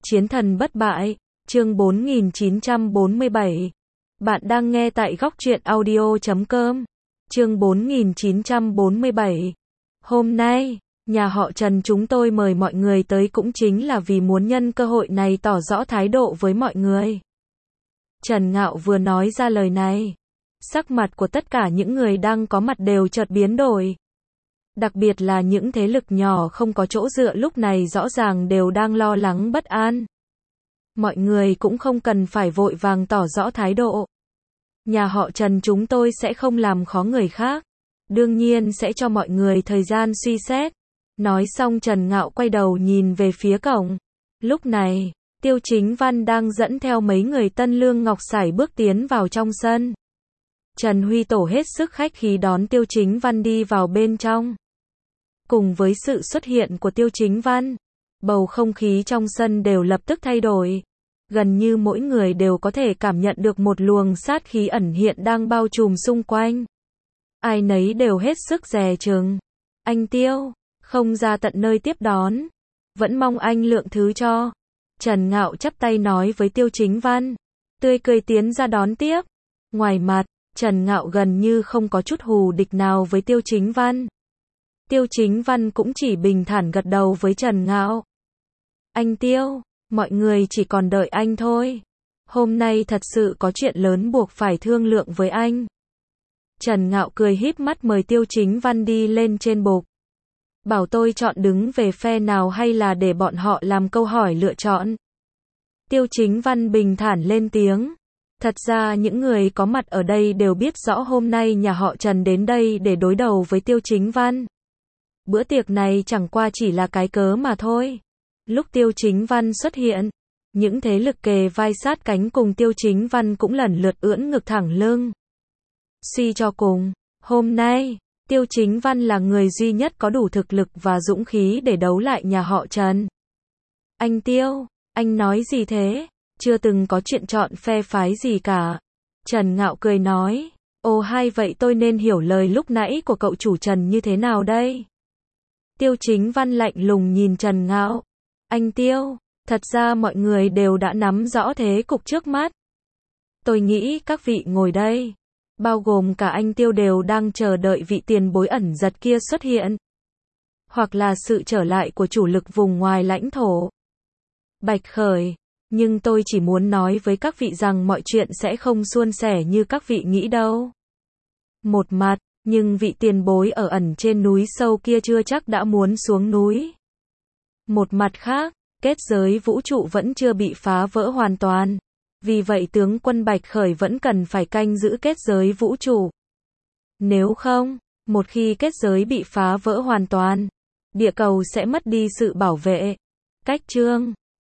Chiến thần bất bại, chương 4947. Bạn đang nghe tại góc truyện audio.com. Chương 4947. Hôm nay, nhà họ Trần chúng tôi mời mọi người tới cũng chính là vì muốn nhân cơ hội này tỏ rõ thái độ với mọi người. Trần Ngạo vừa nói ra lời này, sắc mặt của tất cả những người đang có mặt đều chợt biến đổi. Đặc biệt là những thế lực nhỏ không có chỗ dựa lúc này rõ ràng đều đang lo lắng bất an. Mọi người cũng không cần phải vội vàng tỏ rõ thái độ. Nhà họ Trần chúng tôi sẽ không làm khó người khác. Đương nhiên sẽ cho mọi người thời gian suy xét. Nói xong Trần Ngạo quay đầu nhìn về phía cổng. Lúc này, Tiêu Chính Văn đang dẫn theo mấy người Tân Lương Ngọc Sải bước tiến vào trong sân. Trần Huy Tổ hết sức khách khí đón Tiêu Chính Văn đi vào bên trong. Cùng với sự xuất hiện của Tiêu Chính Văn, bầu không khí trong sân đều lập tức thay đổi. Gần như mỗi người đều có thể cảm nhận được một luồng sát khí ẩn hiện đang bao trùm xung quanh. Ai nấy đều hết sức dè chừng. Anh Tiêu, không ra tận nơi tiếp đón. Vẫn mong anh lượng thứ cho. Trần Ngạo chắp tay nói với Tiêu Chính Văn. Tươi cười tiến ra đón tiếp. Ngoài mặt, Trần Ngạo gần như không có chút hù địch nào với Tiêu Chính Văn. Tiêu Chính Văn cũng chỉ bình thản gật đầu với Trần Ngạo. Anh Tiêu, mọi người chỉ còn đợi anh thôi. Hôm nay thật sự có chuyện lớn buộc phải thương lượng với anh. Trần Ngạo cười híp mắt mời Tiêu Chính Văn đi lên trên bục. Bảo tôi chọn đứng về phe nào hay là để bọn họ làm câu hỏi lựa chọn. Tiêu Chính Văn bình thản lên tiếng. Thật ra những người có mặt ở đây đều biết rõ hôm nay nhà họ Trần đến đây để đối đầu với Tiêu Chính Văn. Bữa tiệc này chẳng qua chỉ là cái cớ mà thôi. Lúc Tiêu Chính Văn xuất hiện, những thế lực kề vai sát cánh cùng Tiêu Chính Văn cũng lần lượt ưỡn ngực thẳng lưng. Suy cho cùng, hôm nay, Tiêu Chính Văn là người duy nhất có đủ thực lực và dũng khí để đấu lại nhà họ Trần. Anh Tiêu, anh nói gì thế? Chưa từng có chuyện chọn phe phái gì cả. Trần Ngạo cười nói, ồ hay vậy tôi nên hiểu lời lúc nãy của cậu chủ Trần như thế nào đây? Tiêu Chính Văn lạnh lùng nhìn Trần Ngạo. Anh Tiêu, thật ra mọi người đều đã nắm rõ thế cục trước mắt. Tôi nghĩ các vị ngồi đây, bao gồm cả anh Tiêu đều đang chờ đợi vị tiền bối ẩn giật kia xuất hiện. Hoặc là sự trở lại của chủ lực vùng ngoài lãnh thổ. Bạch Khởi, nhưng tôi chỉ muốn nói với các vị rằng mọi chuyện sẽ không suôn sẻ như các vị nghĩ đâu. Một mặt, nhưng vị tiền bối ở ẩn trên núi sâu kia chưa chắc đã muốn xuống núi. Một mặt khác, kết giới vũ trụ vẫn chưa bị phá vỡ hoàn toàn. Vì vậy tướng quân Bạch Khởi vẫn cần phải canh giữ kết giới vũ trụ. Nếu không, một khi kết giới bị phá vỡ hoàn toàn, địa cầu sẽ mất đi sự bảo vệ. Cách chương